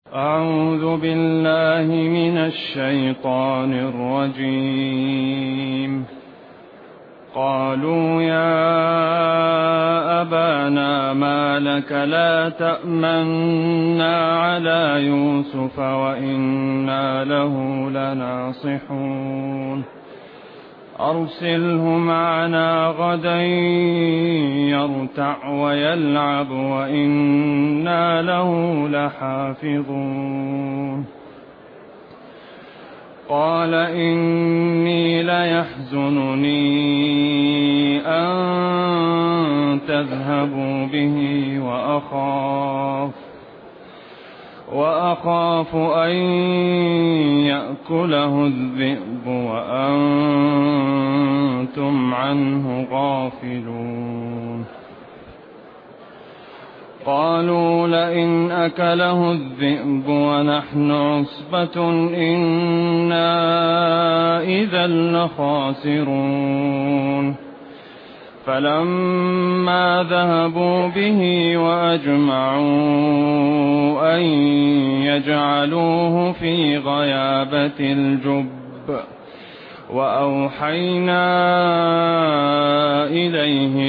أعوذ بالله من الشيطان الرجيم. قالوا يا أبانا ما لك لا تأمنا على يوسف وإنا له لناصحون أرسله معنا غدا يرتع ويلعب وإنا له لحافظون. قال إني ليحزنني أن تذهبوا به وأخاف أن يأكله الذئب وأنتم عنه غافلون. قالوا لئن أكله الذئب ونحن عصبة إنا إذا لخاسرون. فلما ذهبوا به وأجمعوا أن يجعلوه في غيابة الجب وأوحينا إليه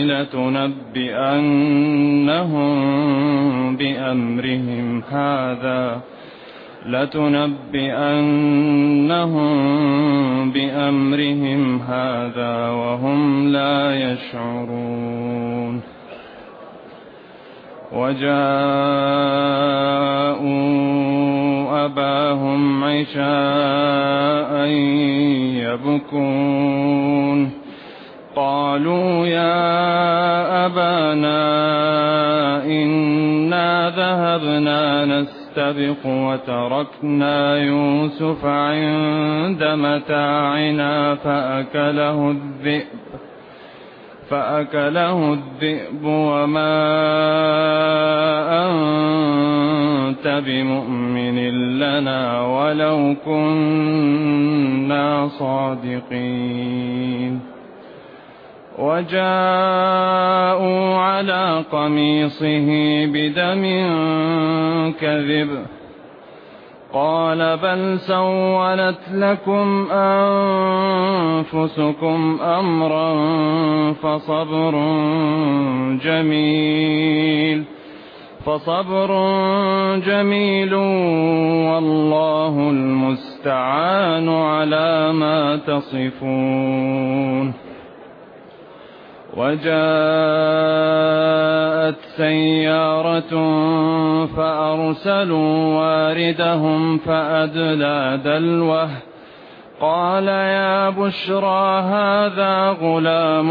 لتنبئنهم بأمرهم هذا وهم لا يشعرون. وجاءوا أباهم عشاء يبكون. قالوا يا أبانا إنا ذهبنا نستبق وتركنا يوسف عند متاعنا فأكله الذئب وما أنت بمؤمن لنا ولو كنا صادقين. وجاءوا على قميصه بدم كذب قال بل سولت لكم أنفسكم أمرا فصبر جميل والله المستعان على ما تصفون. وجاءت سيارة فأرسلوا واردهم فأدلى دلوه قال يا بشرى هذا غلام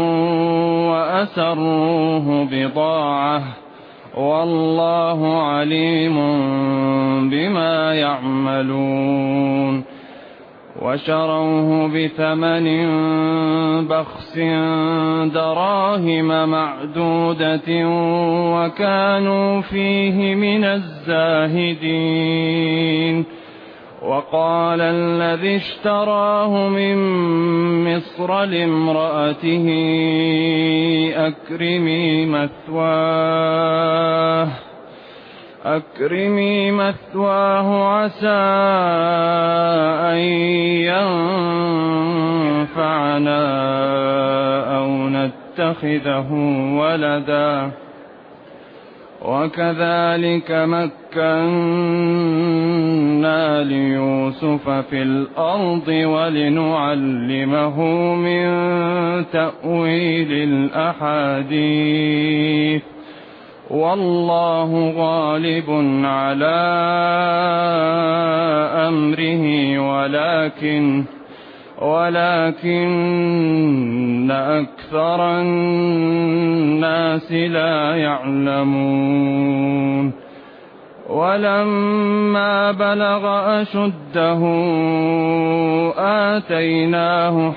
وأسروه بضاعة والله عليم بما يعملون. وشروه بثمن بخس دراهم معدودة وكانوا فيه من الزاهدين. وقال الذي اشتراه من مصر لامرأته أكرمي مثواه عسى أن ينفعنا أو نتخذه ولدا وكذلك مكنا ليوسف في الأرض ولنعلمه من تأويل الأحاديث والله غالب على أمره ولكن أكثر الناس لا يعلمون. ولما بلغ أشده آتيناه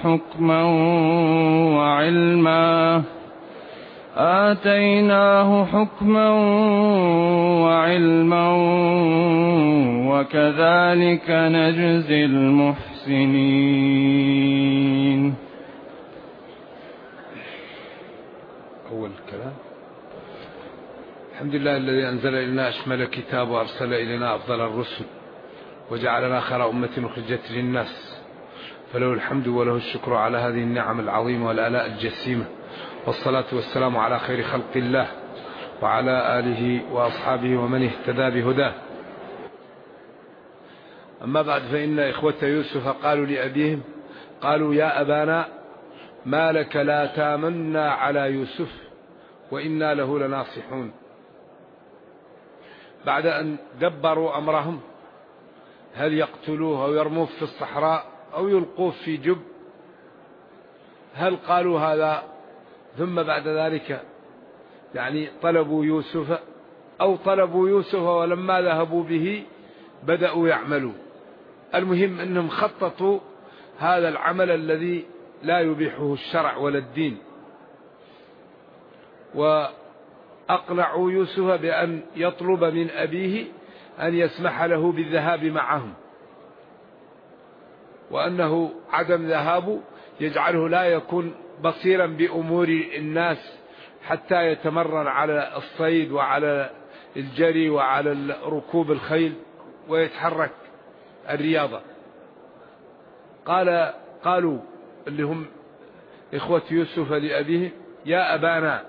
حكما وعلما وكذلك نجزي المحسنين. أول كلام الحمد لله الذي أنزل إلينا أشمل كتاب وأرسل إلينا أفضل الرسل وجعلنا خير أمة أخرجت للناس، فله الحمد وله الشكر على هذه النعم العظيمة والآلاء الجسيمة، والصلاة والسلام على خير خلق الله وعلى آله وأصحابه ومن اهتدى بهداه. أما بعد، فإن إخوة يوسف قالوا لأبيهم قالوا يا أبانا ما لك لا تامنا على يوسف وإنا له لناصحون. بعد أن دبروا أمرهم هل يقتلوه أو يرموه في الصحراء أو يلقوه في جب، هل قالوا هذا ثم بعد ذلك طلبوا يوسف أو طلبوا يوسف ولما ذهبوا به بدأوا يعملوا؟ المهم أنهم خططوا هذا العمل الذي لا يبيحه الشرع ولا الدين، وأقنعوا يوسف بأن يطلب من أبيه أن يسمح له بالذهاب معهم، وأنه عدم ذهابه يجعله لا يكون بصيرا بأمور الناس حتى يتمرن على الصيد وعلى الجري وعلى ركوب الخيل ويتحرك الرياضة. قالوا اللي هم إخوة يوسف لأبيه يا أبانا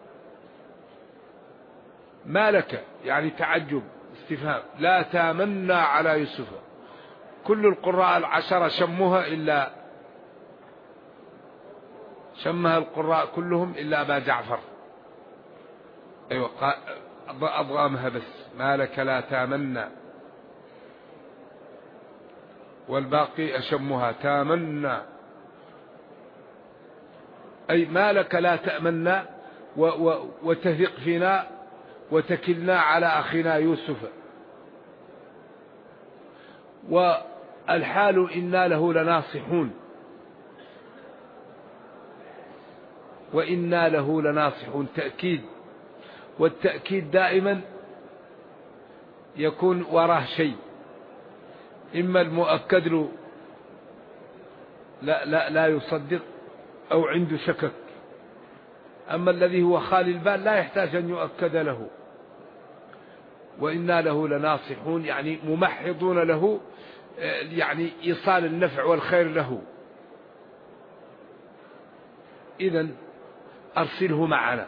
ما لك، تعجب استفهام، لا تامنا على يوسف. كل القراء العشرة شمها القراء كلهم إلا أبا جعفر، أيوة أضغامها بس، ما لك لا تامنا، والباقي أشمها تامنا، أي ما لك لا تأمنا وتثق فينا وتكلنا على أخينا يوسف، والحال إنا له لناصحون، وإنا له لناصحون تأكيد، والتأكيد دائما يكون وراه شيء، إما المؤكد له لا يصدق أو عنده شكك، أما الذي هو خالي البال لا يحتاج أن يؤكد له. وإنا له لناصحون ممحضون له، إيصال النفع والخير له. إذن أرسله معنا،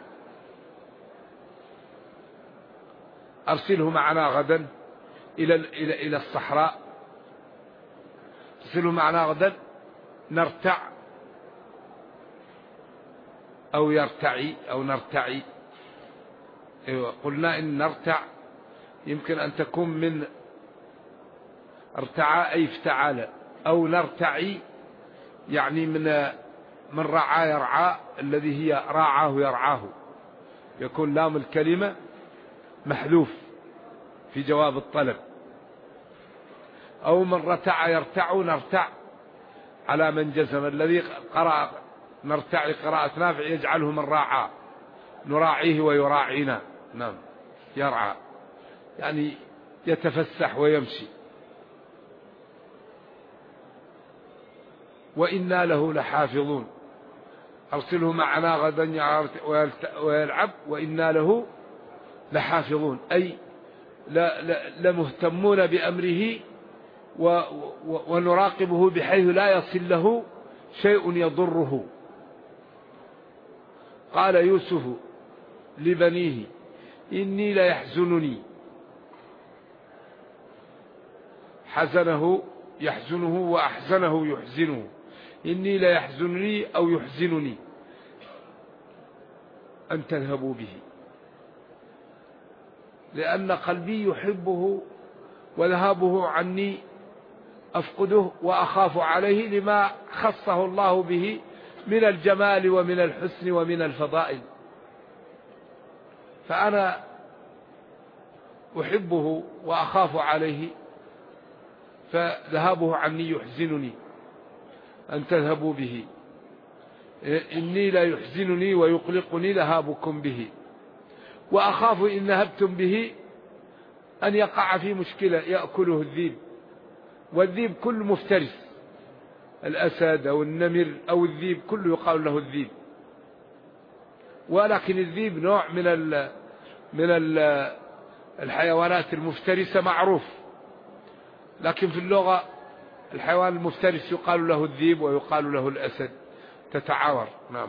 أرسله معنا غدا إلى الصحراء، أرسله معنا غدا نرتع أو يرتعي أو نرتعي. قلنا إن نرتع يمكن أن تكون من ارتعى أي افتعال، أو نرتعي من رعى يرعى، الذي هي راعاه يرعاه، يكون لام الكلمة محذوف في جواب الطلب. أو من رتع يرتع نرتع على من جزم، الذي قرأ نرتعي قراءة نافع يجعله من راعى، نراعيه ويراعينا. نعم، يرعى يتفسح ويمشي. وإنا له لحافظون، أرسله معنا غدا ويلعب، وإنا له لحافظون، أي لمهتمون بأمره ونراقبه بحيث لا يصل له شيء يضره. قال يوسف لبنيه إني ليحزنني، حزنه يحزنه وأحزنه يحزنه، إني ليحزنني أو يحزنني أن تذهبوا به، لأن قلبي يحبه وذهابه عني أفقده وأخاف عليه لما خصه الله به من الجمال ومن الحسن ومن الفضائل، فأنا أحبه وأخاف عليه، فذهابه عني يحزنني أن تذهبوا به، إني لا يحزنني ويقلقني ذهابكم به، وأخاف إن ذهبتم به أن يقع في مشكلة يأكله الذيب، والذيب كل مفترس، الأسد أو النمر أو الذيب كله يقال له الذيب، ولكن الذيب نوع من الحيوانات المفترسة معروف، لكن في اللغة الحيوان المفترس يقال له الذئب ويقال له الأسد، تتعاور. نعم.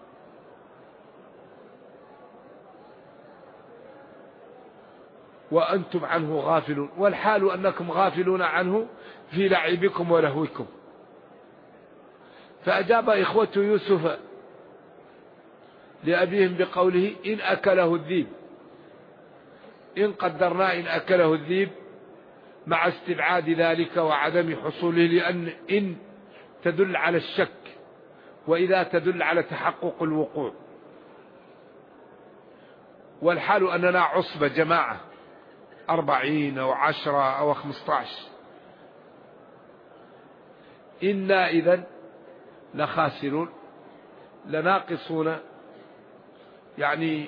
وأنتم عنه غافلون، والحال أنكم غافلون عنه في لعبكم ولهوكم. فأجاب إخوة يوسف لأبيهم بقوله إن أكله الذئب، إن قدرنا إن أكله الذئب مع استبعاد ذلك وعدم حصوله، لأن إن تدل على الشك، وإذا تدل على تحقق الوقوع. والحال أننا عصبة جماعة 40 أو 10 أو 15، إنا إذن لخاسرون لناقصون، يعني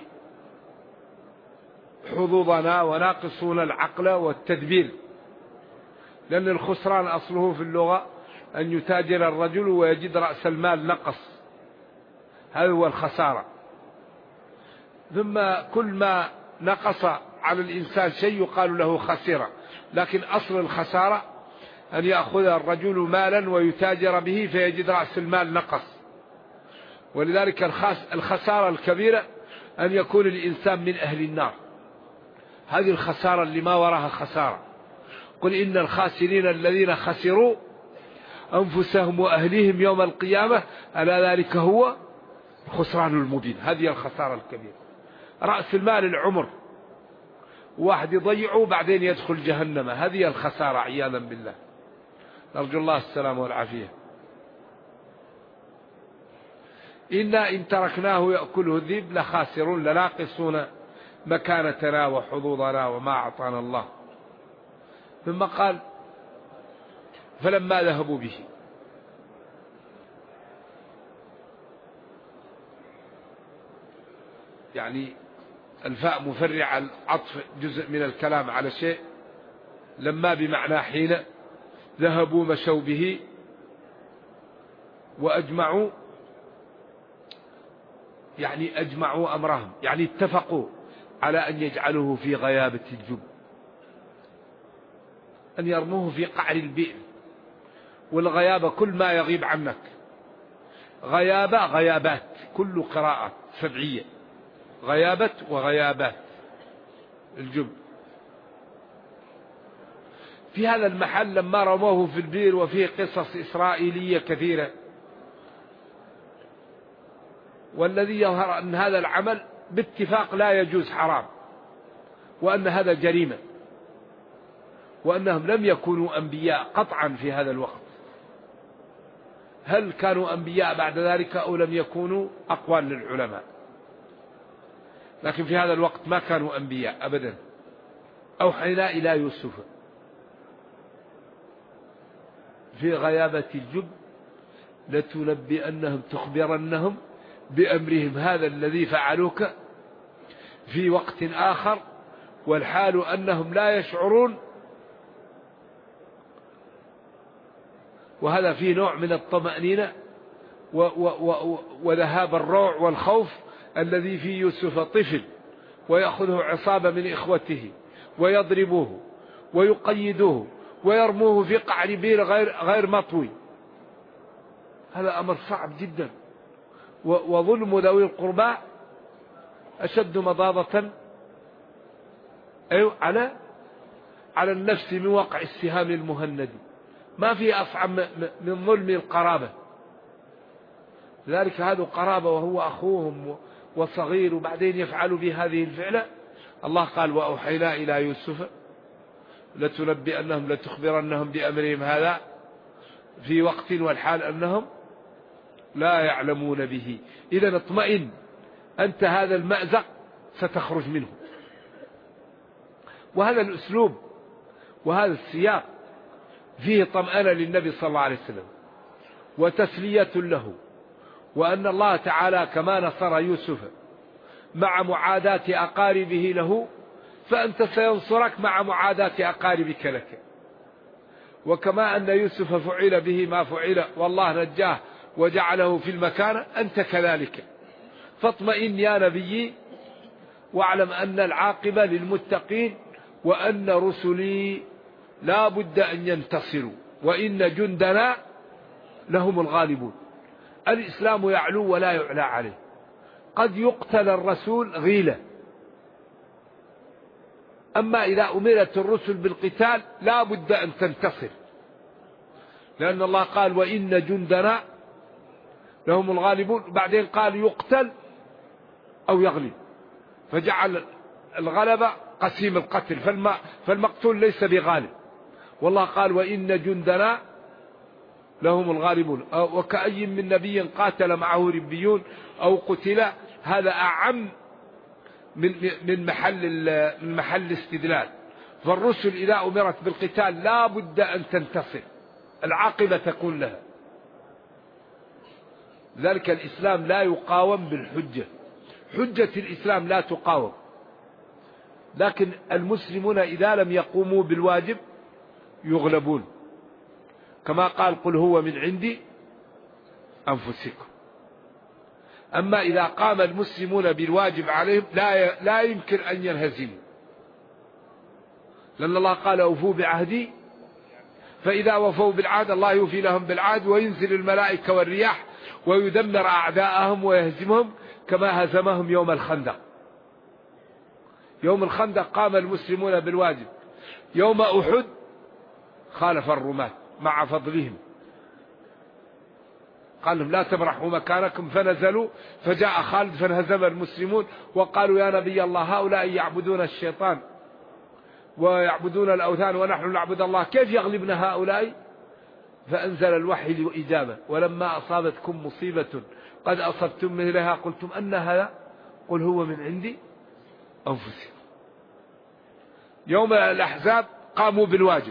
حظوظنا وناقصون العقل والتدبير، لأن الخسران أصله في اللغة أن يتاجر الرجل ويجد رأس المال نقص، هذا هو الخسارة. ثم كل ما نقص على الإنسان شيء يقال له خسرة، لكن أصل الخسارة أن يأخذ الرجل مالا ويتاجر به فيجد رأس المال نقص. ولذلك الخسارة الكبيرة أن يكون الإنسان من أهل النار، هذه الخسارة اللي ما وراها خسارة. قل إن الخاسرين الذين خسروا أنفسهم وأهليهم يوم القيامة ألا ذلك هو الخسران المبين. هذه الخسارة الكبيرة. رأس المال العمر، واحد يضيعه بعدين يدخل جهنم، هذه الخسارة عياذا بالله، نرجو الله السلام والعافية. إنا إن تركناه يأكله الذئب لخاسرون لناقصون مكانتنا وحظوظنا وما أعطانا الله. ثم قال فلما ذهبوا به، يعني الفاء مفرع العطف جزء من الكلام على شيء، لما بمعنى حين، ذهبوا مشوا به وأجمعوا، يعني أجمعوا أمرهم، يعني اتفقوا على أن يجعلوه في غيابة الجب، أن يرموه في قعر البئر. والغيابة كل ما يغيب عنك، غيابة غيابات، كل قراءة سبعية، غيابة وغيابات الجب. في هذا المحل لما رموه في البئر، وفيه قصص إسرائيلية كثيرة، والذي يظهر أن هذا العمل باتفاق لا يجوز، حرام، وأن هذا جريمة، وأنهم لم يكونوا أنبياء قطعا في هذا الوقت. هل كانوا أنبياء بعد ذلك أو لم يكونوا؟ أقوال للعلماء، لكن في هذا الوقت ما كانوا أنبياء أبدا. أوحينا إلى يوسف في غيابة الجب لتنبئنهم، تخبرنهم بأمرهم هذا الذي فعلوك في وقت آخر، والحال أنهم لا يشعرون. وهذا فيه نوع من الطمأنينة وذهاب الروع والخوف الذي في يوسف. طفل ويأخذه عصابة من إخوته ويضربوه ويقيدوه ويرموه في قعر بئر غير مطوي، هذا أمر صعب جدا. وظلم ذوي القربى أشد مضاضة على النفس من وقع السهام المهند، ما في أصعب من ظلم القرابة. لذلك هذا قرابة وهو أخوهم وصغير، وبعدين يفعل بهذه الفعلة. الله قال وأوحينا إلى يوسف لتنبئنهم لتخبرنهم بأمرهم هذا في وقت والحال أنهم لا يعلمون به. إذا اطمئن أنت، هذا المأزق ستخرج منه. وهذا الأسلوب وهذا السياق فيه طمأنة للنبي صلى الله عليه وسلم وتسلية له، وأن الله تعالى كما نصر يوسف مع معاداة أقاربه له، فأنت سينصرك مع معاداة أقاربك لك. وكما أن يوسف فعل به ما فعل والله نجاه وجعله في المكان، أنت كذلك. فاطمئن يا نبي واعلم أن العاقبة للمتقين وأن رسلي لا بد أن ينتصروا وإن جندنا لهم الغالبون. الإسلام يعلو ولا يعلى عليه. قد يقتل الرسول غيلة، أما إذا أمرت الرسل بالقتال لا بد أن تنتصر، لأن الله قال وإن جندنا لهم الغالبون، بعدين قال يقتل أو يغلب، فجعل الغلبة قسيم القتل، فالمقتول ليس بغالب. والله قال وإن جندنا لهم الغالبون. وكأي من نبي قاتل معه ربيون أو قتل، هذا أعم من محل استدلال. فالرسل إذا أمرت بالقتال لا بد أن تنتصر، العاقبة تكون لها. ذلك الإسلام لا يقاوم بالحجة، حجة الإسلام لا تقاوم، لكن المسلمون إذا لم يقوموا بالواجب يغلبون، كما قال قل هو من عند أنفسكم. أما إذا قام المسلمون بالواجب عليهم لا يمكن أن ينهزموا، لأن الله قال أوفوا بعهدي، فإذا وفوا بالعهد الله يوفي لهم بالعهد، وينزل الملائكة والرياح ويدمر أعداءهم ويهزمهم كما هزمهم يوم الخندق. يوم الخندق قام المسلمون بالواجب، يوم أحد خالف الرماة مع فضلهم، قال لهم لا تبرحوا مكانكم، فنزلوا فجاء خالد فانهزم المسلمون وقالوا يا نبي الله هؤلاء يعبدون الشيطان ويعبدون الأوثان ونحن نعبد الله، كيف يغلبنا هؤلاء؟ فأنزل الوحي لإجابة ولما أصابتكم مصيبة قد أصبتم مثلها قلتم أن هذا قل هو من عندي أنفسكم. يوم الأحزاب قاموا بالواجب،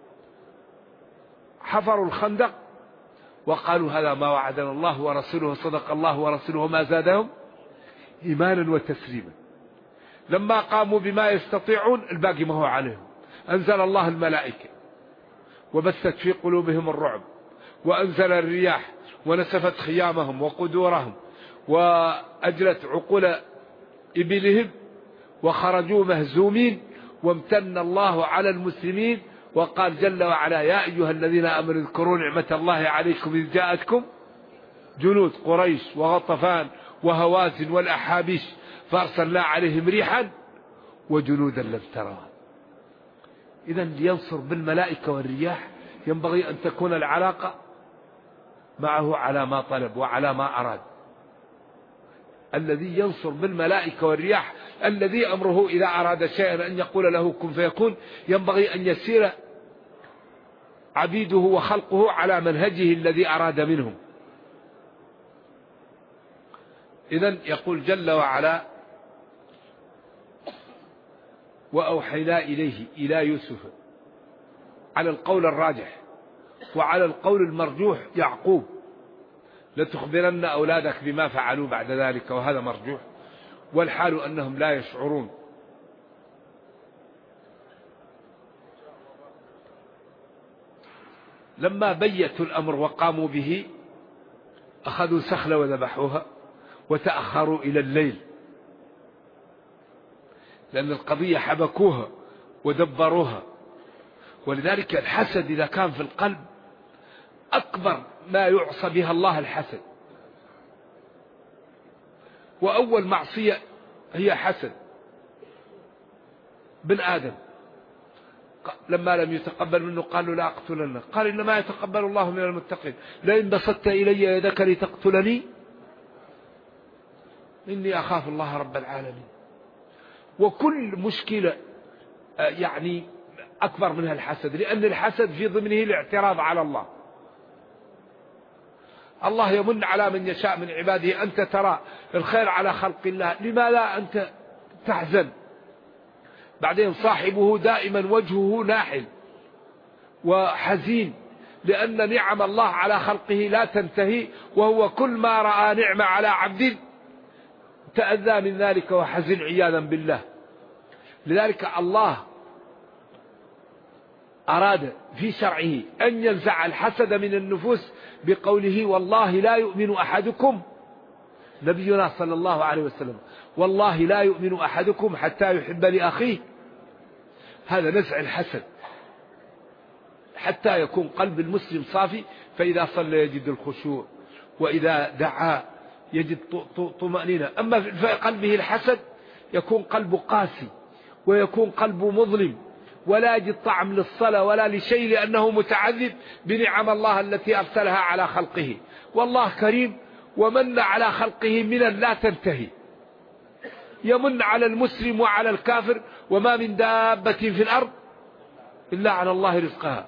حفروا الخندق وقالوا هذا ما وعدنا الله ورسوله، صدق الله ورسوله، وما زادهم إيمانا وتسليما. لما قاموا بما يستطيعون الباقي ما هو عليهم، أنزل الله الملائكة وبثت في قلوبهم الرعب، وأنزل الرياح ونسفت خيامهم وقدورهم وأجلت عقول إبلهم وخرجوا مهزومين، وامتن الله على المسلمين وقال جل وعلا يا أيها الذين آمنوا اذكروا نعمة الله عليكم إذ جاءتكم جنود قريش وغطفان وهوازن والأحابيش فأرسلنا عليهم ريحا وجنودا لم تروها. إذن لينصر بالملائكة والرياح ينبغي أن تكون العلاقة معه على ما طلب وعلى ما أراد. الذي ينصر بالملائكة والرياح الذي أمره إذا أراد شيئا أن يقول له كن فيكون، ينبغي أن يسير عبيده وخلقه على منهجه الذي أراد منهم. إذن يقول جل وعلا وأوحينا إليه إلى يوسف، على القول الراجح، وعلى القول المرجوح يعقوب لتخبرن أولادك بما فعلوا بعد ذلك، وهذا مرجوح، والحال أنهم لا يشعرون. لما بيتوا الأمر وقاموا به أخذوا سخلة وذبحوها وتأخروا إلى الليل، لأن القضية حبكوها ودبروها. ولذلك الحسد إذا كان في القلب أكبر ما يعصى بها الله الحسد، وأول معصية هي حسد. بن آدم لما لم يتقبل منه قالوا لا أقتلنك، قال إنما يتقبل الله من المتقين، لئن بسطت إلي يدك لتقتلني إني أخاف الله رب العالمين. وكل مشكلة يعني أكبر منها الحسد، لأن الحسد في ضمنه الاعتراض على الله. الله يمن على من يشاء من عباده، أنت ترى الخير على خلق الله، لما لا أنت تحزن؟ بعدين صاحبه دائما وجهه ناحل وحزين، لأن نعم الله على خلقه لا تنتهي، وهو كل ما رأى نعمة على عبد تأذى من ذلك وحزن عياذا بالله. لذلك الله أراد في شرعه أن ينزع الحسد من النفوس بقوله والله لا يؤمن أحدكم، نبينا صلى الله عليه وسلم، والله لا يؤمن أحدكم حتى يحب لأخيه. هذا نزع الحسد، حتى يكون قلب المسلم صافي، فإذا صلى يجد الخشوع، وإذا دعا يجد طمأنينة. أما في قلبه الحسد يكون قلبه قاسي، ويكون قلبه مظلم، ولا يجد طعم للصلاة ولا لشيء، لأنه متعذب بنعم الله التي أرسلها على خلقه. والله كريم، ومن على خلقه منا لا تنتهي، يمن على المسلم وعلى الكافر. وما من دابة في الأرض إلا على الله رزقها.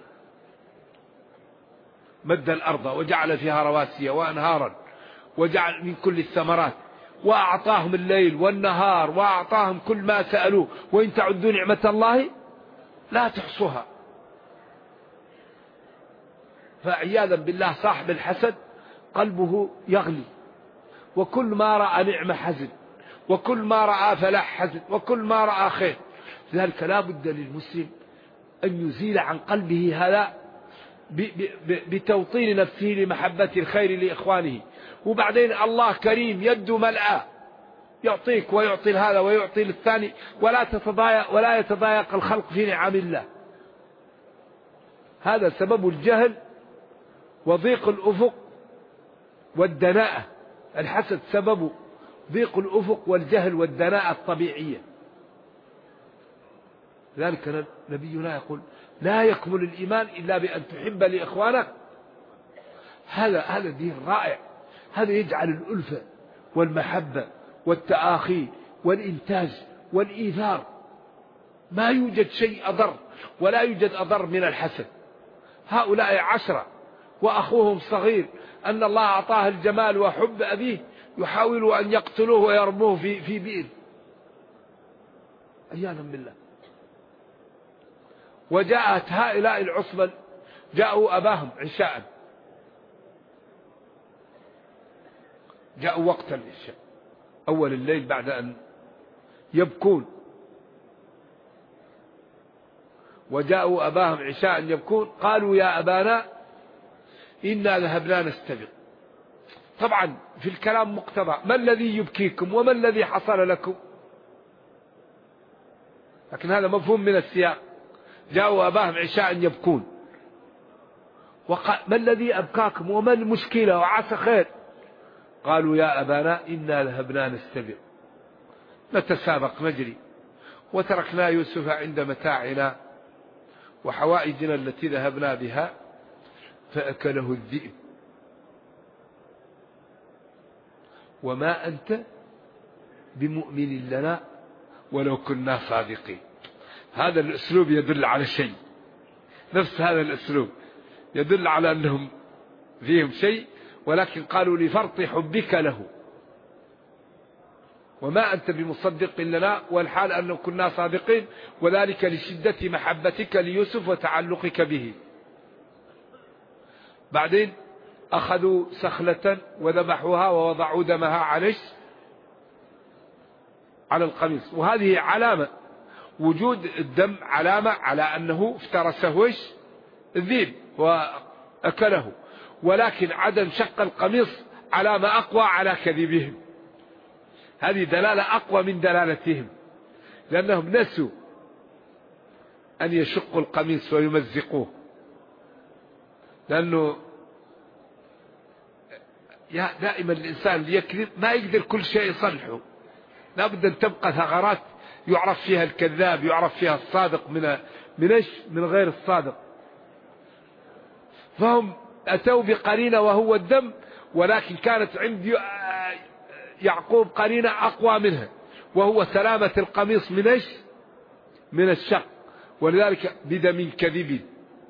مد الأرض وجعل فيها رواسي وأنهارا، وجعل من كل الثمرات، وأعطاهم الليل والنهار، وأعطاهم كل ما سألوه، وإن تعدوا نعمة الله لا تحصوها. فعياذا بالله صاحب الحسد قلبه يغلي، وكل ما رأى نعمة حزن، وكل ما رأى فلاح حزن، وكل ما رأى خير. لذلك لا بد للمسلم أن يزيل عن قلبه هذا بتوطين نفسه لمحبة الخير لإخوانه. وبعدين الله كريم، يده ملأى، يعطيك ويعطي هذا ويعطي للثاني، ولا يتضايق الخلق في نعم الله. هذا سبب الجهل وضيق الأفق والدناءة. الحسد سبب ضيق الأفق والجهل والدناءة الطبيعية. لذلك نبينا يقول: لا يكمل الإيمان إلا بأن تحب لإخوانك. هذا دين رائع. هذا يجعل الألفة والمحبة والتآخي والإنتاج والإيثار. ما يوجد شيء أضر، ولا يوجد أضر من الحسد. هؤلاء 10 وأخوهم صغير، أن الله أعطاه الجمال وحب أبيه، يحاول أن يقتلوه ويرموه في بئر. عياذا بالله. وجاءت هؤلاء العصبة، جاءوا أباهم عشاء، جاءوا وقت العشاء أول الليل بعد أن يبكون، وجاءوا أباهم عشاء يبكون. قالوا: يا أبانا إنا ذهبنا نستبق. طبعا في الكلام مقتضى: ما الذي يبكيكم وما الذي حصل لكم؟ لكن هذا مفهوم من السياق. جاءوا أباهم عشاء يبكون، وقال: ما الذي أبكاكم وما المشكلة وعسى خير؟ قالوا: يا أبانا إنا ذهبنا نستبق، نتسابق نجري، وتركنا يوسف عند متاعنا وحوائجنا التي ذهبنا بها فأكله الذئب وما أنت بمؤمن لنا ولو كنا صادقين. هذا الأسلوب يدل على شيء، نفس هذا الأسلوب يدل على أنهم فيهم شيء، ولكن قالوا: لفرط حبك له وما أنت بمصدق لنا، والحال أنه كنا صادقين، وذلك لشدة محبتك ليوسف وتعلقك به. بعدين أخذوا سخلة وذبحوها ووضعوا دمها على القميص، وهذه علامة، وجود الدم علامة على أنه افترسه الذئب وأكله، ولكن عدم شق القميص علامة أقوى على كذبهم. هذه دلالة أقوى من دلالتهم، لأنهم نسوا أن يشقوا القميص ويمزقوه، لأنه دائما الإنسان ليكذب ما يقدر كل شيء يصلحه، لابد أن تبقى ثغرات يعرف فيها الكذاب، يعرف فيها الصادق من غير الصادق. فهم أتوا بقرينة وهو الدم، ولكن كانت عند يعقوب قرينة أقوى منها، وهو سلامة القميص من الشق، ولذلك بدم كذب،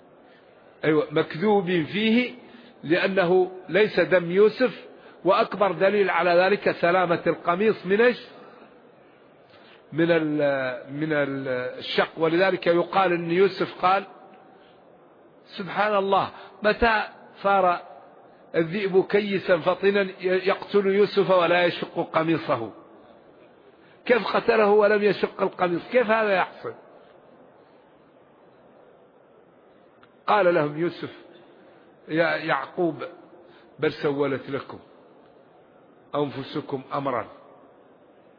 مكذوب فيه، لأنه ليس دم يوسف، وأكبر دليل على ذلك سلامة القميص من الشق. ولذلك يقال أن يوسف قال: سبحان الله، متى صار الذئب كيسا فطنا يقتل يوسف ولا يشق قميصه؟ كيف قتله ولم يشق القميص؟ كيف هذا يحصل؟ قال لهم يوسف: يا يعقوب بل سولت لكم أنفسكم أمرا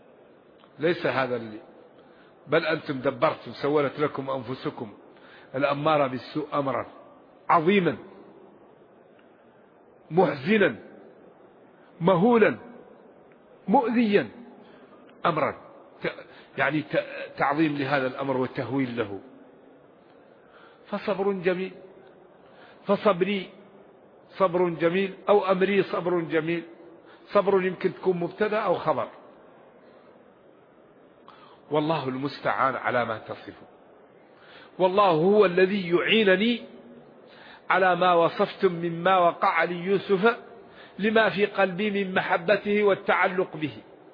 ليس هذا اللي، بل أنتم دبرتم سولت لكم أنفسكم الأمارة بالسوء أمرا عظيما محزنا مهولا مؤذيا، أمرا يعني تعظيم لهذا الأمر وتهويل له. فصبر جميل، فصبري صبر جميل أو أمري صبر جميل. صبر يمكن تكون مبتدأ أو خبر. والله المستعان على ما تصفون. والله هو الذي يعينني على ما وصفتم مما وقع ليوسف لما في قلبي من محبته والتعلق به.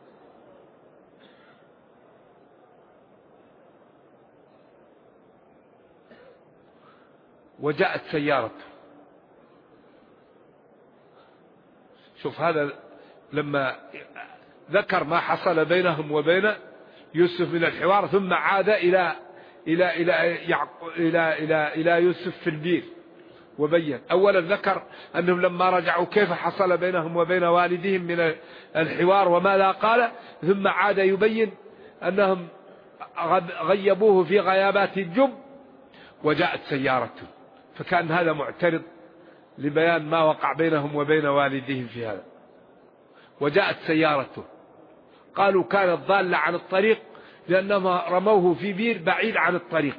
وجاءت سيارته. شوف هذا لما ذكر ما حصل بينهم وبين يوسف من الحوار، ثم عاد إلى يوسف في البير وبين. أولا ذكر أنهم لما رجعوا كيف حصل بينهم وبين والدهم من الحوار وماذا قال، ثم عاد يبين أنهم غيبوه في غيابات الجب. وجاءت سيارته، فكان هذا معترض لبيان ما وقع بينهم وبين والدهم في هذا. وجاءت سيارته، قالوا كانت ضالة عن الطريق لأنهم رموه في بير بعيد عن الطريق.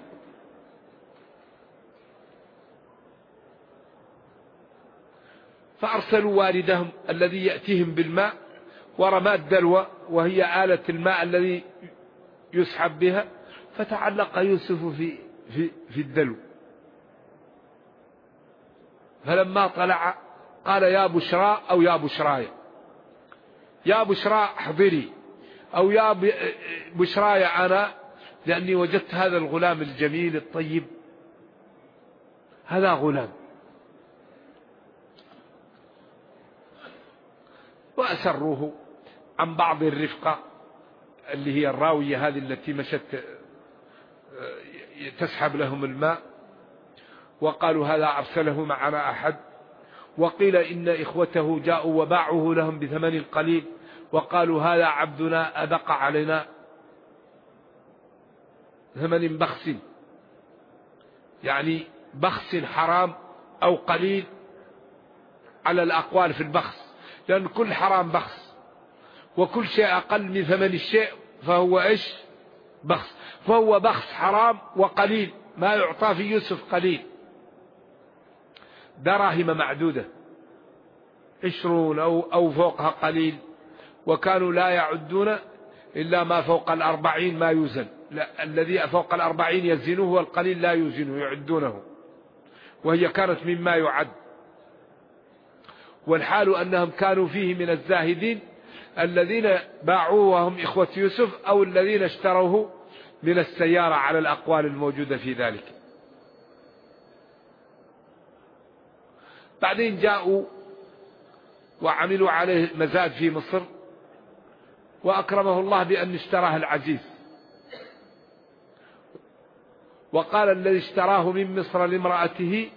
فأرسلوا والدهم الذي يأتيهم بالماء ورمى الدلوة وهي آلة الماء الذي يسحب بها، فتعلق يوسف في الدلو. فلما طلع قال يا بشرى أو يا بشراي، يا بشرى احضري، أو يا بشراي أنا، لأني وجدت هذا الغلام الجميل الطيب. هذا غلام. وأسروه عن بعض الرفقة اللي هي الراوية هذه التي مشت تسحب لهم الماء، وقالوا هذا أرسله معنا أحد. وقيل إن إخوته جاءوا وباعوه لهم بثمن قليل، وقالوا هذا عبدنا أدق علينا ثمن بخس، يعني بخس حرام أو قليل على الأقوال في البخس، لأن كل حرام بخس، وكل شيء أقل من ثمن الشيء فهو إيش؟ بخس. فهو بخس حرام وقليل، ما يعطى في يوسف قليل، دراهم معدودة 20 أو فوقها قليل، وكانوا لا يعدون إلا ما فوق 40 ما يوزن، لا الذي فوق 40 يزنوه والقليل لا يوزنه يعدونه، وهي كانت مما يعد. والحال أنهم كانوا فيه من الزاهدين الذين باعوه وهم إخوة يوسف، أو الذين اشتروه من السيارة على الأقوال الموجودة في ذلك. بعدين جاءوا وعملوا عليه مزاد في مصر، وأكرمه الله بأن اشتراه العزيز. وقال الذي اشتراه من مصر لامرأته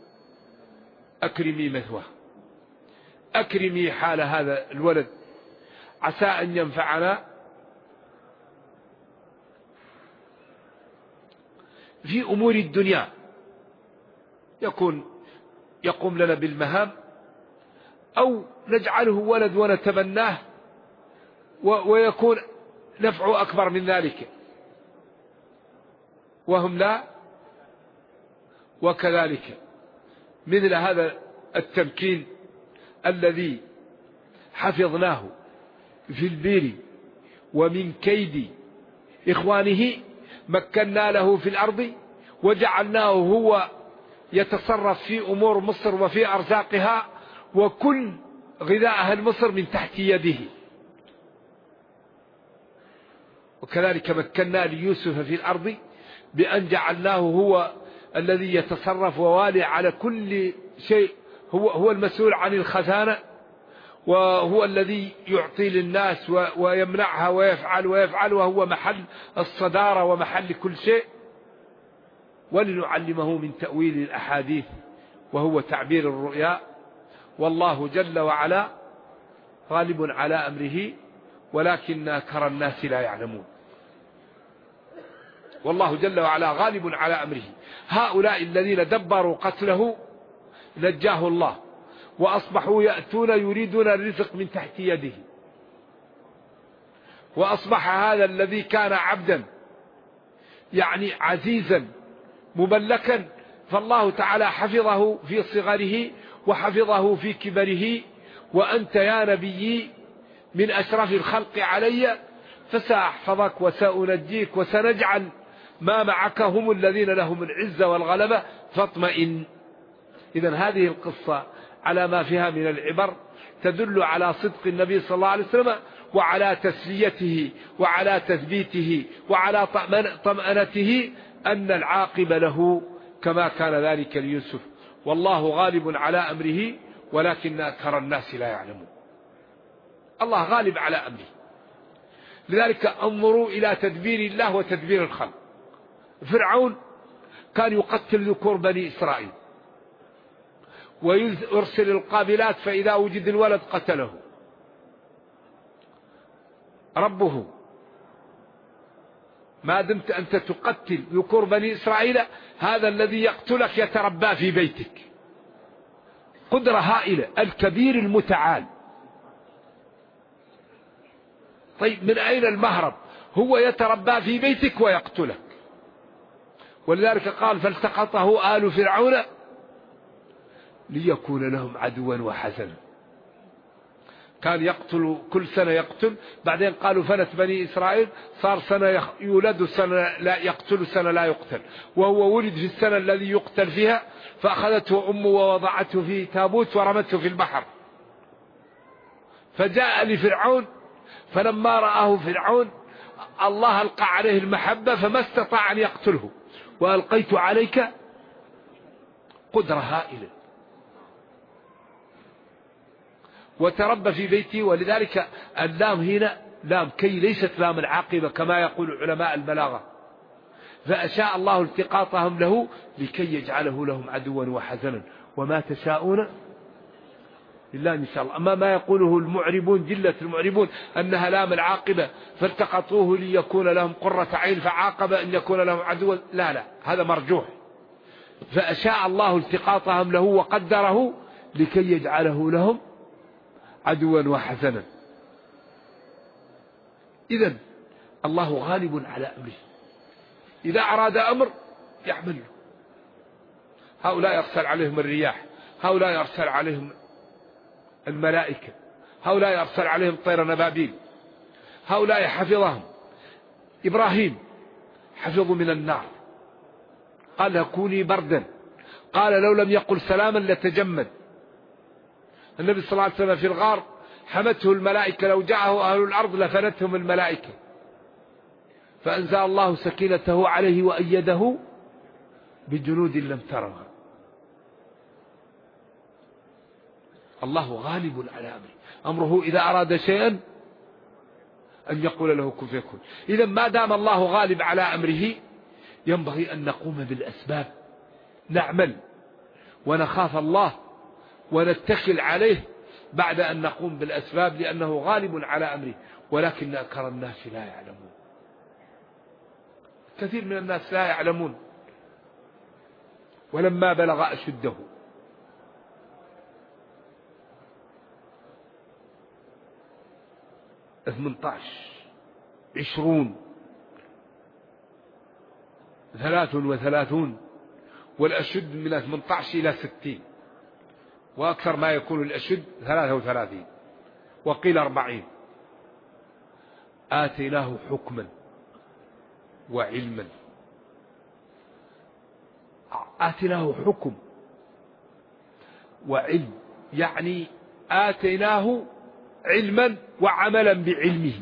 أكرمي مثواه، أكرمي حال هذا الولد، عسى أن ينفعنا في أمور الدنيا، يقوم لنا بالمهام، أو نجعله ولد ونتبناه ويكون نفعه أكبر من ذلك، وهم لا. وكذلك مثل هذا التمكين الذي حفظناه في البير ومن كيد إخوانه، مكنا له في الأرض وجعلناه هو يتصرف في أمور مصر وفي أرزاقها، وكل غذاء أهل مصر من تحت يده. وكذلك مكنا ليوسف في الأرض بأن جعلناه هو الذي يتصرف ووالي على كل شيء، هو المسؤول عن الخزانة، وهو الذي يعطي للناس ويمنعها ويفعل، وهو محل الصدارة ومحل كل شيء. ولنعلمه من تأويل الأحاديث وهو تعبير الرؤيا. والله جل وعلا غالب على أمره، ولكن أكثر الناس لا يعلمون. والله جل وعلا غالب على أمره. هؤلاء الذين دبروا قتله نجاه الله، وأصبحوا يأتون يريدون الرزق من تحت يده، وأصبح هذا الذي كان عبدا يعني عزيزا مملكا، فالله تعالى حفظه في صغره وحفظه في كبره. وأنت يا نبي من أشرف الخلق علي، فسأحفظك وسأنجيك وسنجعل ما معك هم الذين لهم العزة والغلبة فاطمئن. إذن هذه القصة على ما فيها من العبر تدل على صدق النبي صلى الله عليه وسلم، وعلى تسليته وعلى تثبيته وعلى طمأنته أن العاقبة له كما كان ذلك ليوسف. والله غالب على أمره ولكن أكثر الناس لا يعلمون. الله غالب على أمره. لذلك انظروا إلى تدبير الله وتدبير الخلق. فرعون كان يقتل ذكور بني إسرائيل ويرسل القابلات، فإذا وجد الولد قتله. ربه ما دمت أنت تقتل ذكور بني إسرائيل، هذا الذي يقتلك يتربى في بيتك. قدرة هائلة، الكبير المتعال. طيب من أين المهرب؟ هو يتربى في بيتك ويقتلك. ولذلك قال فالتقطه آل فرعون ليكون لهم عدوا وحزنا. كان يقتل كل سنة يقتل، بعدين قالوا فنت بني إسرائيل، صار سنة يولد سنة لا يقتل سنة لا يقتل، وهو ولد في السنة الذي يقتل فيها، فأخذته أمه ووضعته في تابوت ورمته في البحر. فجاء لفرعون، فلما رآه فرعون الله ألقى عليه المحبة فما استطاع أن يقتله. وألقيت عليك قدرة هائلة، وتربى في بيتي. ولذلك اللام هنا لام كي، ليست لام العاقبة كما يقول علماء البلاغة. فأشاء الله التقاطهم له لكي يجعله لهم عدوا وحزنا، وما تشاءون إلا إن شاء الله. أما ما يقوله المعربون جلة المعربون أنها لام العاقبة فالتقطوه ليكون لهم قرة عين فعاقب أن يكون لهم عدوا، لا هذا مرجوح. فأشاء الله التقاطهم له وقدره لكي يجعله لهم عدوا وحزنا. إذن الله غالب على أمره، إذا أراد أمر يعمله. هؤلاء يرسل عليهم الرياح، هؤلاء يرسل عليهم الملائكة، هؤلاء يرسل عليهم طير نبابيل، هؤلاء حفظهم. إبراهيم حفظوا من النار، قال لها كوني بردا، قال لو لم يقل سلاما لتجمد. النبي صلى الله عليه وسلم في الغار حمته الملائكة، لو جاءه أهل الأرض لفنتهم الملائكة، فأنزل الله سكينته عليه وأيده بجنود لم ترها. الله غالب على أمره، أمره إذا أراد شيئا أن يقول له كن فيكون. إذا ما دام الله غالب على أمره ينبغي أن نقوم بالأسباب، نعمل ونخاف الله ونتكل عليه بعد أن نقوم بالأسباب، لأنه غالب على أمره ولكن أكثر الناس لا يعلمون. كثير من الناس لا يعلمون. ولما بلغ أشده 18 20 33 والأشد من 18 إلى 60، وأكثر ما يكون الأشد 33 وقيل 40. آتيناه حكما وعلما. آتيناه حكم وعلم، يعني آتيناه علما وعملا بعلمه.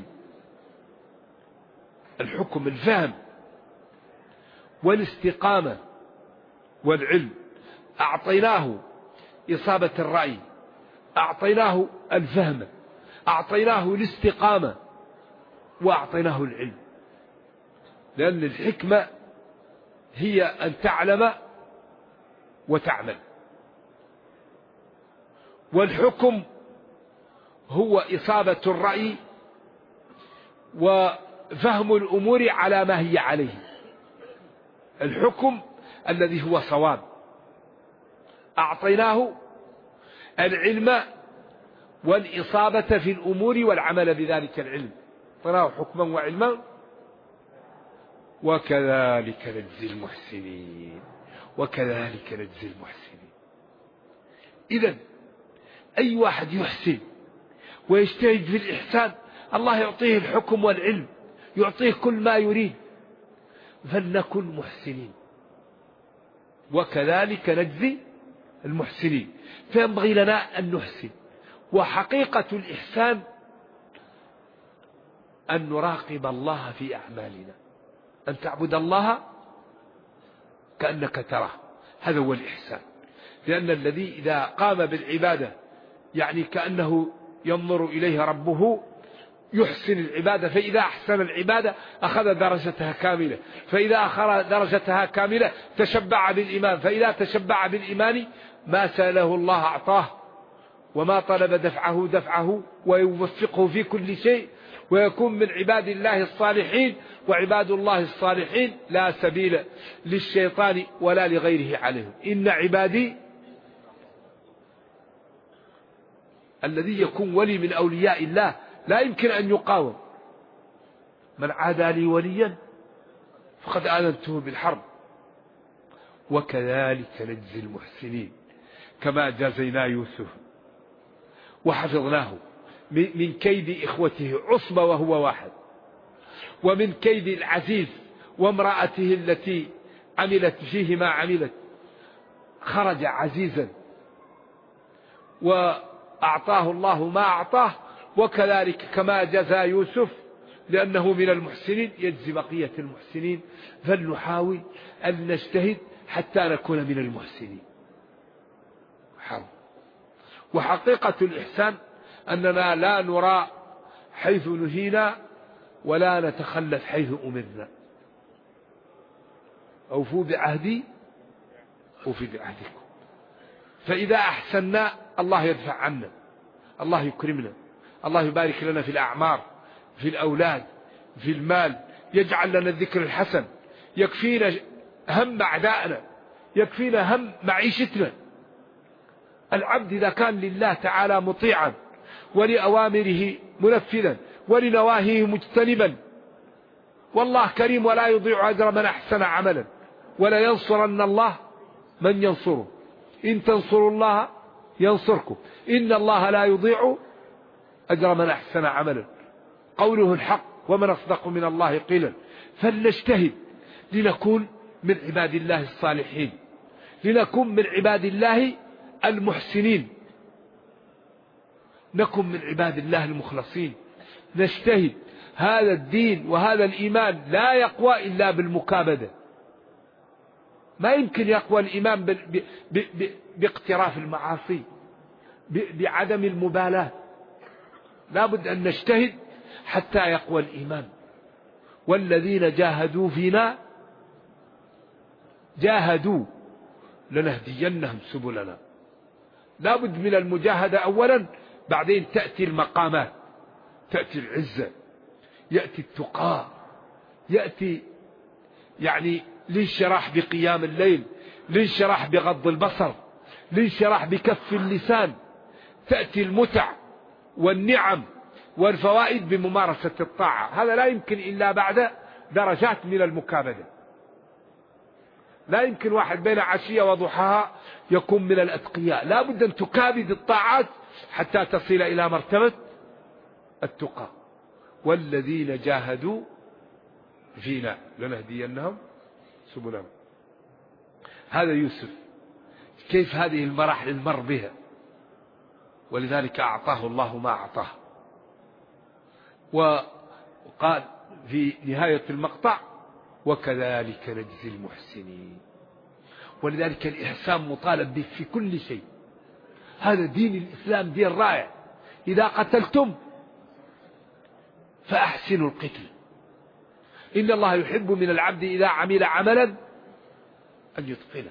الحكم الفهم والاستقامة والعلم. أعطيناه إصابة الرأي، أعطيناه الفهم، أعطيناه الاستقامة، وأعطيناه العلم. لأن الحكمة هي أن تعلم وتعمل، والحكم هو إصابة الرأي وفهم الأمور على ما هي عليه، الحكم الذي هو صواب. أعطيناه العلم والإصابة في الأمور والعمل بذلك العلم، أعطيناه حكما وعلما. وكذلك نجزي المحسنين، وكذلك نجزي المحسنين. إذن أي واحد يحسن ويجتهد في الإحسان الله يعطيه الحكم والعلم، يعطيه كل ما يريد، فلنكن محسنين. وكذلك نجزي المحسنين، فينبغي لنا أن نحسن. وحقيقة الإحسان أن نراقب الله في أعمالنا، أن تعبد الله كأنك تراه، هذا هو الإحسان. لأن الذي إذا قام بالعبادة يعني كأنه ينظر إليها ربه يحسن العبادة، فإذا أحسن العبادة أخذ درجتها كاملة، فإذا أخذ درجتها كاملة تشبع بالإيمان، فإذا تشبع بالإيمان ما سأله الله أعطاه، وما طلب دفعه ويوفقه في كل شيء، ويكون من عباد الله الصالحين. وعباد الله الصالحين لا سبيل للشيطان ولا لغيره عليهم. إن عبادي، الذي يكون ولي من أولياء الله لا يمكن أن يقاوم. من عادى لي وليا فقد آذنته بالحرب. وكذلك نجزي المحسنين كما جازينا يوسف وحفظناه من كيد إخوته عصبة وهو واحد، ومن كيد العزيز وامرأته التي عملت فيه ما عملت، خرج عزيزا وأعطاه الله ما أعطاه. وكذلك كما جزى يوسف لأنه من المحسنين يجزي بقية المحسنين. فلنحاول أن نجتهد حتى نكون من المحسنين. وحقيقة الإحسان أننا لا نرى حيث نهينا ولا نتخلف حيث أمرنا. أوفوا بعهدي أوفي بعهدكم. فإذا أحسننا الله يدفع عنا، الله يكرمنا، الله يبارك لنا في الأعمار، في الأولاد، في المال، يجعل لنا الذكر الحسن، يكفينا هم أعدائنا، يكفينا هم معيشتنا. العبد إذا كان لله تعالى مطيعا ولأوامره منفذا ولنواهيه مجتنبا، والله كريم ولا يضيع أجر من أحسن عملا، ولا ينصرن الله من ينصره. إن تنصروا الله ينصركم، إن الله لا يضيع أجر من أحسن عملا. قوله الحق، ومن أصدق من الله قيلا. فلنجتهد لنكون من عباد الله الصالحين، لنكون من عباد الله المحسنين، نكن من عباد الله المخلصين. نجتهد. هذا الدين وهذا الإيمان لا يقوى إلا بالمكابدة. ما يمكن يقوى الإيمان باقتراف المعاصي، بعدم المبالاة. لا بد أن نجتهد حتى يقوى الإيمان. والذين جاهدوا فينا جاهدوا لنهدينهم سبلنا. لا بد من المجاهدة أولا، بعدين تأتي المقامات، تأتي العزة، يأتي التقى، يأتي يعني الانشراح بقيام الليل، الانشراح بغض البصر، الانشراح بكف اللسان، تأتي المتع والنعم والفوائد بممارسة الطاعة. هذا لا يمكن إلا بعد درجات من المكابدة. لا يمكن واحد بين عشية وضحاها يكون من الأتقياء. لا بد أن تكابد الطاعات حتى تصل إلى مرتبة التقى. والذين جاهدوا فينا لنهدينهم سبلنا. هذا يوسف كيف هذه المراحل المر بها، ولذلك أعطاه الله ما أعطاه. وقال في نهاية المقطع وكذلك نجزي المحسنين. ولذلك الإحسان مطالب به في كل شيء. هذا دين الإسلام دين رائع. إذا قتلتم فأحسنوا القتل. إن الله يحب من العبد إذا عمل عملا أن يتقنه.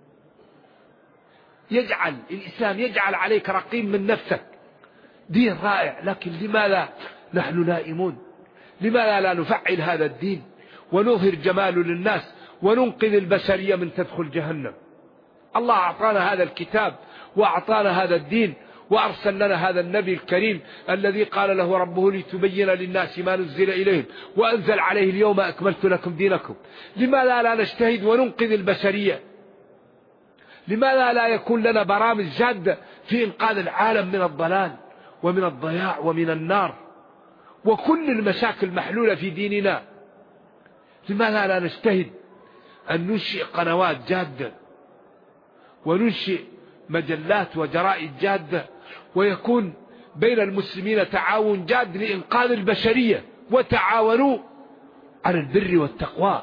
يجعل الإسلام يجعل عليك رقيب من نفسك. دين رائع. لكن لماذا نحن نائمون؟ لماذا لا نفعل هذا الدين ونظهر جماله للناس وننقذ البشرية من تدخل جهنم؟ الله أعطانا هذا الكتاب وأعطانا هذا الدين وأرسل لنا هذا النبي الكريم الذي قال له ربه لتبين للناس ما نزل إليهم وأنزل عليه اليوم أكملت لكم دينكم. لماذا لا نجتهد وننقذ البشرية؟ لماذا لا يكون لنا برامج جادة في إنقاذ العالم من الضلال ومن الضياع ومن النار وكل المشاكل محلولة في ديننا؟ لماذا لا نجتهد أن ننشئ قنوات جادة وننشئ مجلات وجرائد جادة ويكون بين المسلمين تعاون جاد لإنقاذ البشرية وتعاونوا على البر والتقوى.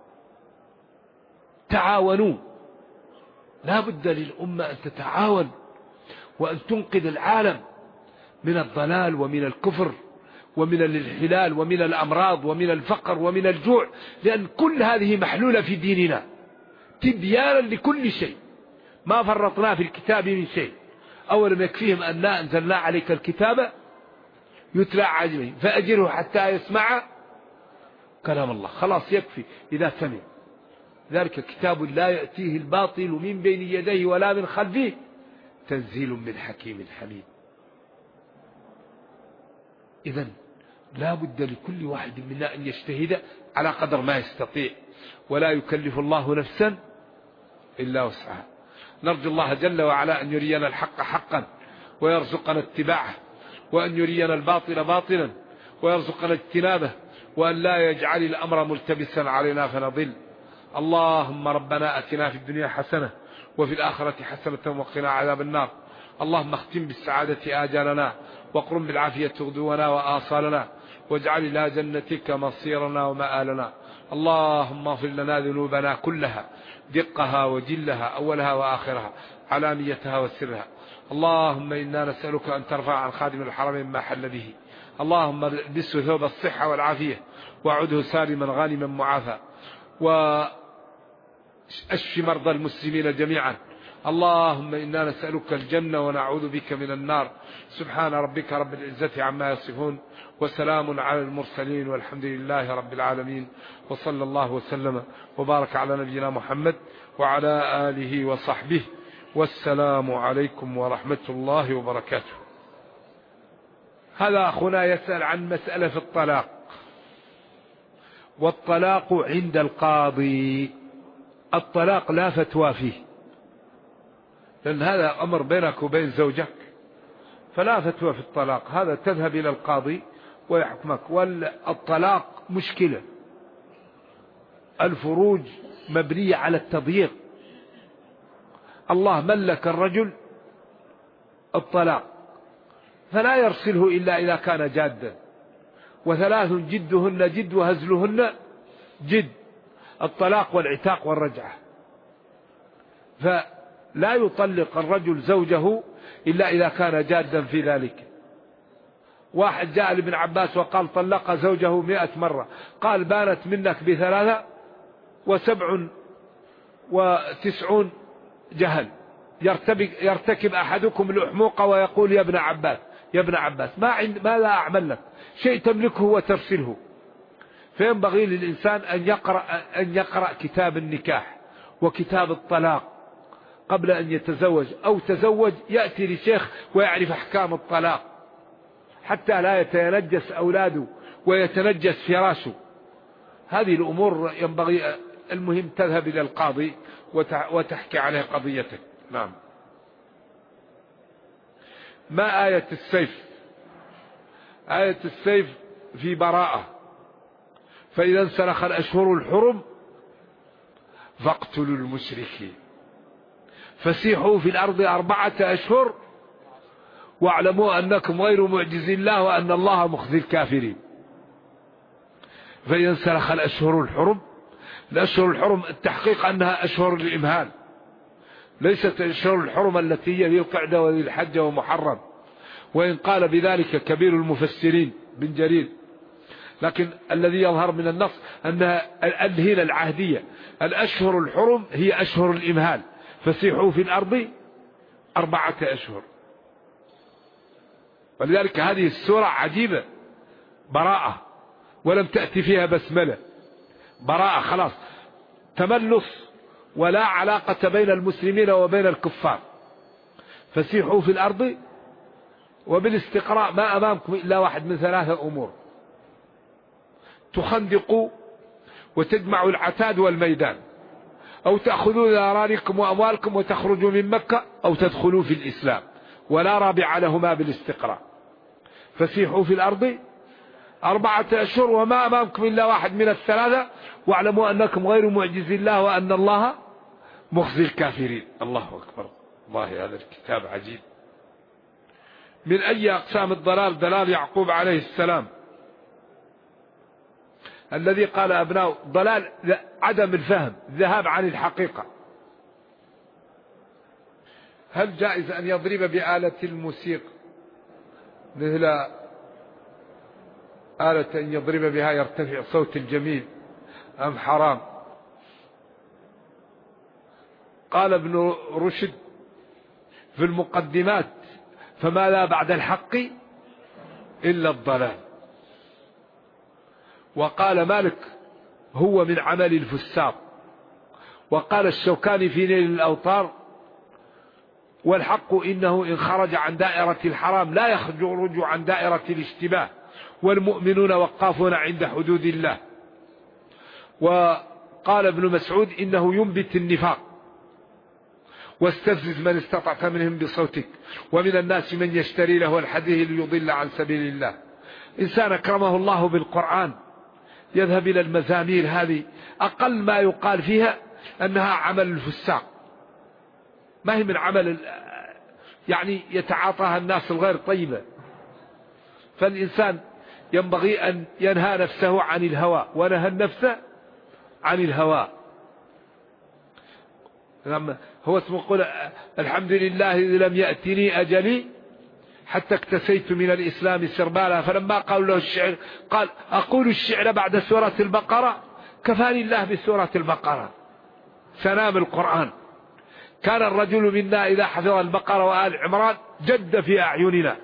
تعاونوا، لا بد للأمة أن تتعاون وأن تنقذ العالم من الضلال ومن الكفر ومن الانحلال ومن الأمراض ومن الفقر ومن الجوع، لأن كل هذه محلولة في ديننا تبيانا لكل شيء، ما فرطنا في الكتاب من شيء. أولم يكفيهم أننا أنزلنا عليك الكتاب يتلى عليه فأجره حتى يسمع كلام الله. خلاص يكفي إذا سمع. ذلك كتاب لا يأتيه الباطل من بين يديه ولا من خلفه تنزيل من حكيم حميد. إذن لا بد لكل واحد منا أن يجتهد على قدر ما يستطيع، ولا يكلف الله نفسا إلا وسعها. نرجو الله جل وعلا أن يرينا الحق حقا ويرزقنا اتباعه، وأن يرينا الباطل باطلا ويرزقنا اجتنابه، وأن لا يجعل الأمر ملتبسا علينا فنضل. اللهم ربنا أتنا في الدنيا حسنة وفي الآخرة حسنة وقنا عذاب النار. اللهم اختم بالسعادة آجالنا وقرم بالعافية غدونا وآصالنا، واجعل إلى جنتك مصيرنا ومآلنا. اللهم اغفر لنا ذنوبنا كلها دقها وجلها أولها وآخرها علانيتها وسرها. اللهم إنا نسألك أن ترفع عن خادم الحرم ما حل به. اللهم البسه ثوب الصحة والعافية وعده سالما غانما معافى، واشف مرضى المسلمين جميعا. اللهم إنا نسألك الجنة ونعوذ بك من النار. سبحان ربك رب العزة عما يصفون وسلام على المرسلين والحمد لله رب العالمين، وصلى الله وسلم وبارك على نبينا محمد وعلى آله وصحبه، والسلام عليكم ورحمة الله وبركاته. هذا أخونا يسأل عن مسألة في الطلاق، والطلاق عند القاضي. الطلاق لا فتوى فيه، لأن هذا أمر بينك وبين زوجك، فلا فتوى في الطلاق. هذا تذهب إلى القاضي ويحكمك. والطلاق مشكلة، الفروج مبنية على التضييق. الله ملك الرجل الطلاق فلا يرسله إلا إذا كان جادا، وثلاث جدهن جد وهزلهن جد: الطلاق والعتاق والرجعة. فلا يطلق الرجل زوجه إلا إذا كان جادا في ذلك. واحد جاء لابن عباس وقال طلق زوجه 100 مرة، قال: بانت منك ب93 جهل. يرتكب أحدكم الأحموق ويقول: يا ابن عباس ماذا أعمل لك؟ شيء تملكه وترسله. فينبغي للإنسان أن يقرأ كتاب النكاح وكتاب الطلاق قبل أن يتزوج، أو تزوج يأتي لشيخ ويعرف أحكام الطلاق حتى لا يتنجس أولاده ويتنجس فراشه. هذه الأمور ينبغي، المهم تذهب إلى القاضي وتحكي عليه قضيتك. نعم. ما آية السيف؟ آية السيف في براءة: فإذا انسلخ الأشهر الحرم فاقتلوا المشركين فسيحوا في الأرض 4 أشهر واعلموا أنكم غير معجزي الله وأن الله مخزي الكافرين. فإذا انسلخ الأشهر الحرم، الأشهر الحرم التحقيق أنها أشهر الإمهال، ليست أشهر الحرم التي هي ذي القعدة وذي الحجة ومحرم، وإن قال بذلك كبير المفسرين بن جرير، لكن الذي يظهر من النص أنها الهيلة العهدية. الأشهر الحرم هي أشهر الإمهال، فسيحوا في الأرض 4 أشهر. ولذلك هذه السورة عجيبة، براءة، ولم تأتي فيها بسملة، براءة خلاص، تملص ولا علاقة بين المسلمين وبين الكفار. فسيحوا في الأرض، وبالاستقراء ما أمامكم إلا واحد من ثلاثة أمور: تخندقوا وتجمعوا العتاد والميدان، أو تأخذوا ذراريكم وأموالكم وتخرجوا من مكة، أو تدخلوا في الإسلام، ولا رابع لهما بالاستقراء. فسيحوا في الأرض 4 أشهر وما أمامكم إلا واحد من الثلاثة، واعلموا أنكم غير معجز الله وأن الله مخزي الكافرين. الله أكبر. الله هذا الكتاب عجيب. من أي أقسام الضلال؟ ضلال يعقوب عليه السلام الذي قال أبناء ضلال عدم الفهم، ذهاب عن الحقيقة. هل جائز أن يضرب بآلة الموسيقى مثل آلة أن يضرب بها يرتفع صوت الجميل أم حرام؟ قال ابن رشد في المقدمات: فما لا بعد الحق إلا الضلال. وقال مالك: هو من عمل الفساق. وقال الشوكاني في نيل الأوطار: والحق إنه إن خرج عن دائرة الحرام لا يخرج عن دائرة الاشتباه، والمؤمنون وقافون عند حدود الله. وقال ابن مسعود: إنه ينبت النفاق. واستفزز من استطعت منهم بصوتك، ومن الناس من يشتري له الحديث ليضل عن سبيل الله. إنسان أكرمه الله بالقرآن يذهب إلى المزامير هذه، أقل ما يقال فيها أنها عمل الفساق، ما هي من عمل يعني يتعاطاها الناس الغير طيبة. فالإنسان ينبغي أن ينهى نفسه عن الهوى، ونهى النفس عن الهوى. هو اسمه قول: الحمد لله إذ لم يأتني أجلي حتى اكتسيت من الإسلام سربالا. فلما قالوا له الشعر قال: أقول الشعر بعد سورة البقرة كفاني الله بسورة البقرة. سنام القرآن. كان الرجل منا إذا حفظ البقرة وآل عمران جد في أعيننا.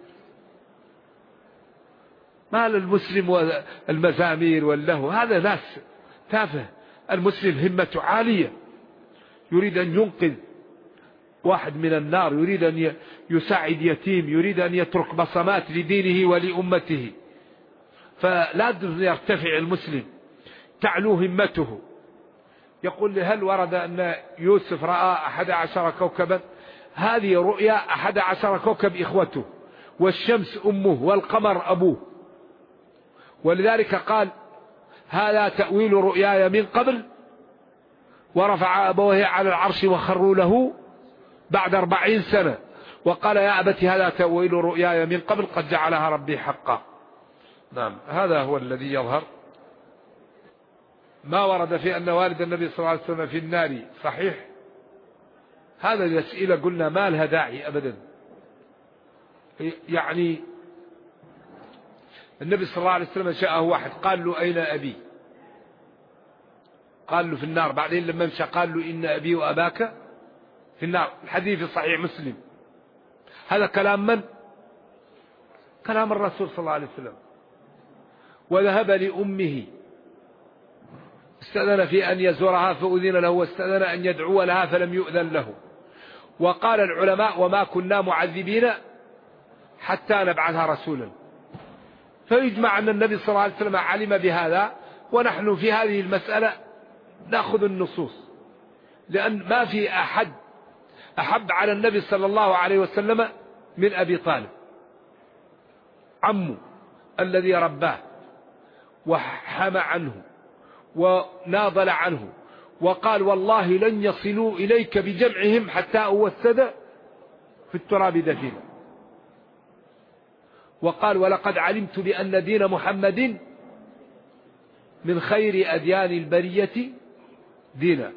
ما للمسلم والمزامير واللهو، هذا ناس تافه. المسلم همته عالية، يريد أن ينقذ واحد من النار، يريد أن يساعد يتيم، يريد أن يترك بصمات لدينه ولأمته. فلا يرتفع المسلم، تعلو همته. يقول لي: هل ورد أن يوسف رأى 11 كوكبا؟ هذه رؤيا 11 كوكب إخوته، والشمس أمه والقمر أبوه. ولذلك قال: هذا تأويل رؤياي من قبل، ورفع أبويه على العرش وخروا له بعد 40 سنة، وقال: يا أبت هذا تأويل رؤياي من قبل قد جعلها ربي حقا. نعم، هذا هو الذي يظهر. ما ورد في أن والد النبي صلى الله عليه وسلم في النار صحيح. هذا الأسئلة قلنا ما لها داعي أبدا. يعني النبي صلى الله عليه وسلم جاءه واحد قال له: أين أبي؟ قال له: في النار. بعدين لما مشى قال له: إن أبي وأباك في النار. الحديث في صحيح مسلم. هذا كلام من؟ كلام الرسول صلى الله عليه وسلم. وذهب لأمه، استأذن في أن يزورها فأذن له، واستأذن أن يدعو لها فلم يؤذن له. وقال العلماء: وما كنا معذبين حتى نبعث رسولا. فيجمع أن النبي صلى الله عليه وسلم علم بهذا، ونحن في هذه المسألة نأخذ النصوص، لأن ما في أحد أحب على النبي صلى الله عليه وسلم من أبي طالب، عمه الذي رباه وحمى عنه وناضل عنه، وقال: والله لن يصلوا إليك بجمعهم حتى أوسد في التراب دفينا. وقال: ولقد علمت بأن دين محمد من خير أديان البرية دينا.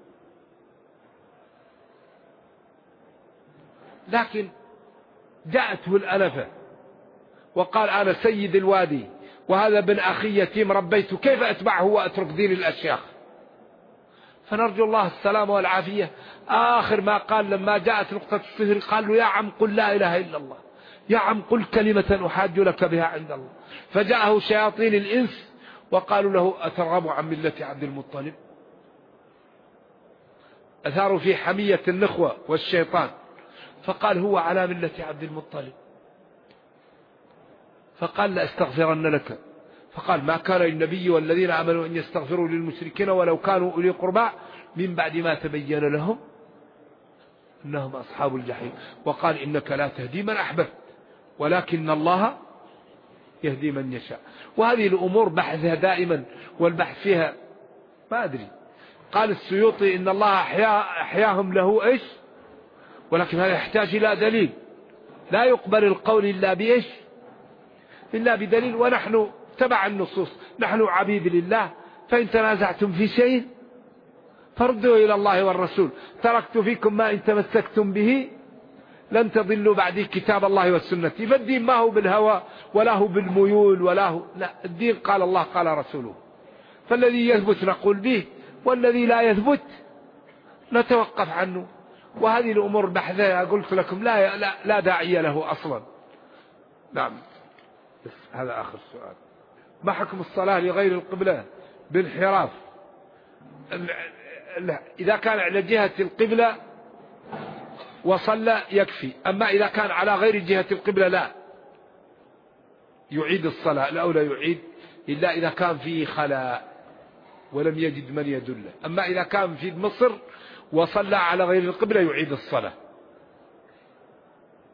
لكن جاءته الأنفة وقال: أنا سيد الوادي وهذا ابن أخي يتيم ربيته، كيف أتبعه وأترك دين الأشياخ؟ فنرجو الله السلام والعافية. آخر ما قال لما جاءت نقطة الصفر قال له: يا عم قل لا إله إلا الله، يا عم قل كلمة أحاج لك بها عند الله. فجاءه شياطين الإنس وقالوا له أترغب عن ملة عبد المطلب؟ أثاروا في حمية النخوة والشيطان، فقال هو على ملة عبد المطلب. فقال لأستغفرن لك. فقال ما كان للنبي والذين آمنوا أن يستغفروا للمشركين ولو كانوا أولي قربى من بعد ما تبين لهم إنهم أصحاب الجحيم. وقال إنك لا تهدي من أحببت ولكن الله يهدي من يشاء. وهذه الأمور بحثها دائما، والبحث فيها ما أدري. قال السيوطي إن الله أحياهم له إيش، ولكن هذا يحتاج إلى دليل. لا يقبل القول إلا بإيش، إلا بدليل. ونحن تبع النصوص، نحن عبيد لله، فإن تنازعتم في شيء فردوا إلى الله والرسول. تركت فيكم ما إن تمسكتم به لن تضلوا بعدي كتاب الله والسنة. فالدين ما هو بالهوى ولا هو بالميول ولا هو، لا، الدين قال الله قال رسوله. فالذي يثبت نقول به، والذي لا يثبت نتوقف عنه. وهذه الأمور بحثها قلت لكم لا داعي له أصلا. نعم. هذا آخر سؤال. ما حكم الصلاة لغير القبلة بانحراف؟ إذا كان على جهة القبلة وصلى يكفي، أما إذا كان على غير جهة القبلة لا يعيد الصلاة. لا يعيد إلا إذا كان فيه خلاء ولم يجد من يدله. أما إذا كان في مصر وصلى على غير القبلة يعيد الصلاة.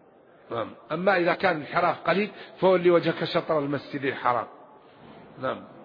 أما إذا كان الانحراف قليل فولي وجهك شطر المسجد الحرام. نعم.